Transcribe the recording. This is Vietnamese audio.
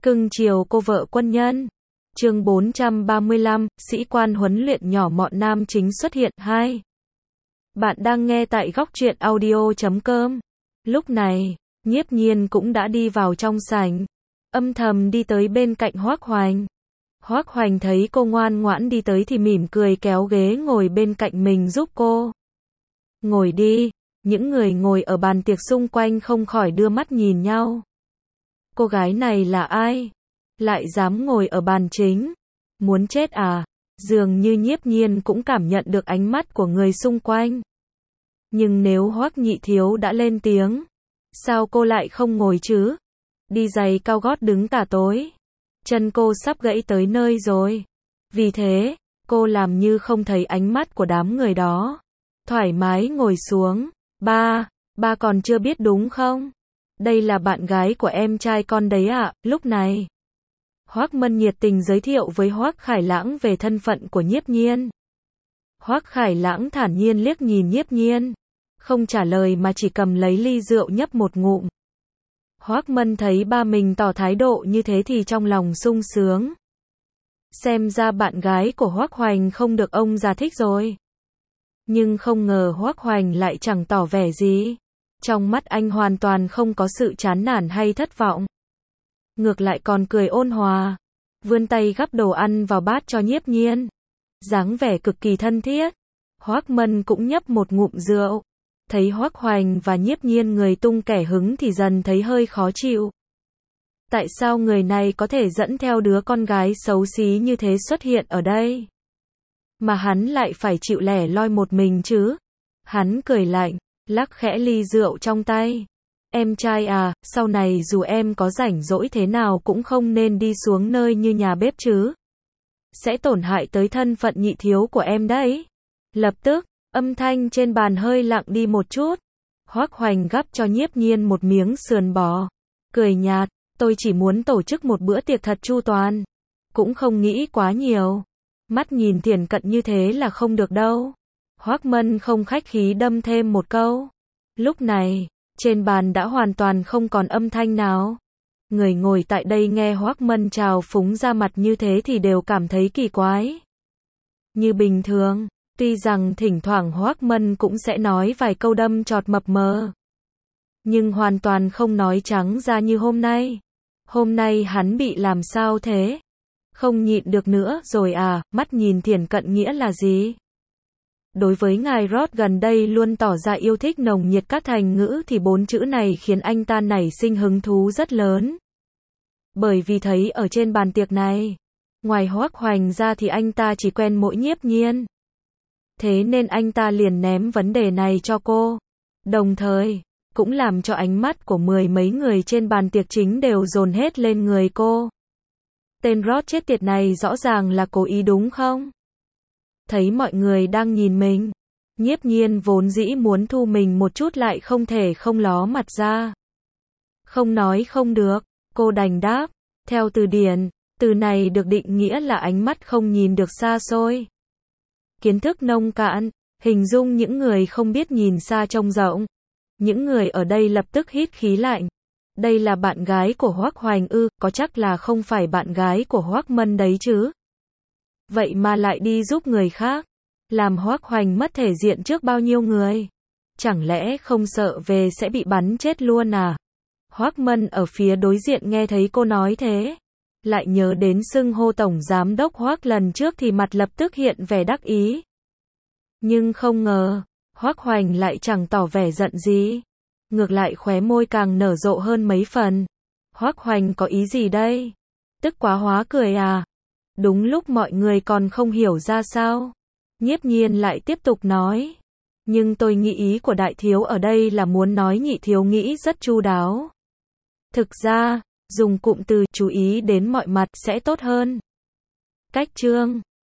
Cưng chiều cô vợ quân nhân. Chương 435, sĩ quan huấn luyện nhỏ mọn nam chính xuất hiện. 2. Bạn đang nghe tại góc truyện audio.com. Lúc này, Nhiếp Nhiên cũng đã đi vào trong sảnh, âm thầm đi tới bên cạnh Hoắc Hoành. Hoắc Hoành thấy cô ngoan ngoãn đi tới thì mỉm cười kéo ghế ngồi bên cạnh mình giúp cô. Ngồi đi. Những người ngồi ở bàn tiệc xung quanh không khỏi đưa mắt nhìn nhau. Cô gái này là ai? Lại dám ngồi ở bàn chính? Muốn chết à? Dường như Nhiếp Nhiên cũng cảm nhận được ánh mắt của người xung quanh. Nhưng nếu Hoắc Nhị Thiếu đã lên tiếng, sao cô lại không ngồi chứ? Đi giày cao gót đứng cả tối. Chân cô sắp gãy tới nơi rồi. Vì thế, cô làm như không thấy ánh mắt của đám người đó. Thoải mái ngồi xuống. Ba còn chưa biết đúng không? Đây là bạn gái của em trai con đấy ạ. Lúc này, Hoắc Mân nhiệt tình giới thiệu với Hoắc Khải Lãng về thân phận của Nhiếp Nhiên. Hoắc Khải Lãng thản nhiên liếc nhìn Nhiếp Nhiên, không trả lời mà chỉ cầm lấy ly rượu nhấp một ngụm. Hoắc Mân thấy ba mình tỏ thái độ như thế thì trong lòng sung sướng. Xem ra bạn gái của Hoắc Hoành không được ông già thích rồi. Nhưng không ngờ Hoắc Hoành lại chẳng tỏ vẻ gì. Trong mắt anh hoàn toàn không có sự chán nản hay thất vọng. Ngược lại còn cười ôn hòa, vươn tay gắp đồ ăn vào bát cho Nhiếp Nhiên. Dáng vẻ cực kỳ thân thiết. Hoắc Mân cũng nhấp một ngụm rượu. Thấy Hoắc Hoành và Nhiếp Nhiên người tung kẻ hứng thì dần thấy hơi khó chịu. Tại sao người này có thể dẫn theo đứa con gái xấu xí như thế xuất hiện ở đây? Mà hắn lại phải chịu lẻ loi một mình chứ? Hắn cười lạnh, lắc khẽ ly rượu trong tay. Em trai à, sau này dù em có rảnh rỗi thế nào cũng không nên đi xuống nơi như nhà bếp chứ. Sẽ tổn hại tới thân phận nhị thiếu của em đấy. Lập tức, âm thanh trên bàn hơi lặng đi một chút. Hoắc Hoành gắp cho Nhiếp Nhiên một miếng sườn bò. Cười nhạt, tôi chỉ muốn tổ chức một bữa tiệc thật chu toàn. Cũng không nghĩ quá nhiều. Mắt nhìn thiển cận như thế là không được đâu. Hoắc Mân không khách khí đâm thêm một câu. Lúc này, trên bàn đã hoàn toàn không còn âm thanh nào. Người ngồi tại đây nghe Hoắc Mân trào phúng ra mặt như thế thì đều cảm thấy kỳ quái. Như bình thường, tuy rằng thỉnh thoảng Hoắc Mân cũng sẽ nói vài câu đâm chọt mập mờ. Nhưng hoàn toàn không nói trắng ra như hôm nay. Hôm nay hắn bị làm sao thế? Không nhịn được nữa rồi à, mắt nhìn thiển cận nghĩa là gì? Đối với ngài Roth gần đây luôn tỏ ra yêu thích nồng nhiệt các thành ngữ thì 4 chữ này khiến anh ta nảy sinh hứng thú rất lớn. Bởi vì thấy ở trên bàn tiệc này, ngoài Hoắc Hoành ra thì anh ta chỉ quen mỗi Nhiếp Nhiên. Thế nên anh ta liền ném vấn đề này cho cô. Đồng thời, cũng làm cho ánh mắt của mười mấy người trên bàn tiệc chính đều dồn hết lên người cô. Tên Roth chết tiệt này rõ ràng là cố ý đúng không? Thấy mọi người đang nhìn mình, Nhiếp Nhiên vốn dĩ muốn thu mình một chút lại không thể không ló mặt ra. Không nói không được, cô đành đáp. Theo từ điển, từ này được định nghĩa là ánh mắt không nhìn được xa xôi. Kiến thức nông cạn, hình dung những người không biết nhìn xa trông rộng. Những người ở đây lập tức hít khí lạnh. Đây là bạn gái của Hoắc Hoành ư? Có chắc là không phải bạn gái của Hoắc Mân đấy chứ? Vậy mà lại đi giúp người khác, làm Hoắc Hoành mất thể diện trước bao nhiêu người? Chẳng lẽ không sợ về sẽ bị bắn chết luôn à? Hoắc Mân ở phía đối diện nghe thấy cô nói thế, lại nhớ đến xưng hô tổng giám đốc Hoắc lần trước thì mặt lập tức hiện vẻ đắc ý. Nhưng không ngờ, Hoắc Hoành lại chẳng tỏ vẻ giận gì, ngược lại khóe môi càng nở rộ hơn mấy phần. Hoắc Hoành có ý gì đây? Tức quá hóa cười à? Đúng lúc mọi người còn không hiểu ra sao, Nhiếp Nhiên lại tiếp tục nói. Nhưng tôi nghĩ ý của đại thiếu ở đây là muốn nói nhị thiếu nghĩ rất chu đáo. Thực ra, dùng cụm từ chú ý đến mọi mặt sẽ tốt hơn. Cách chương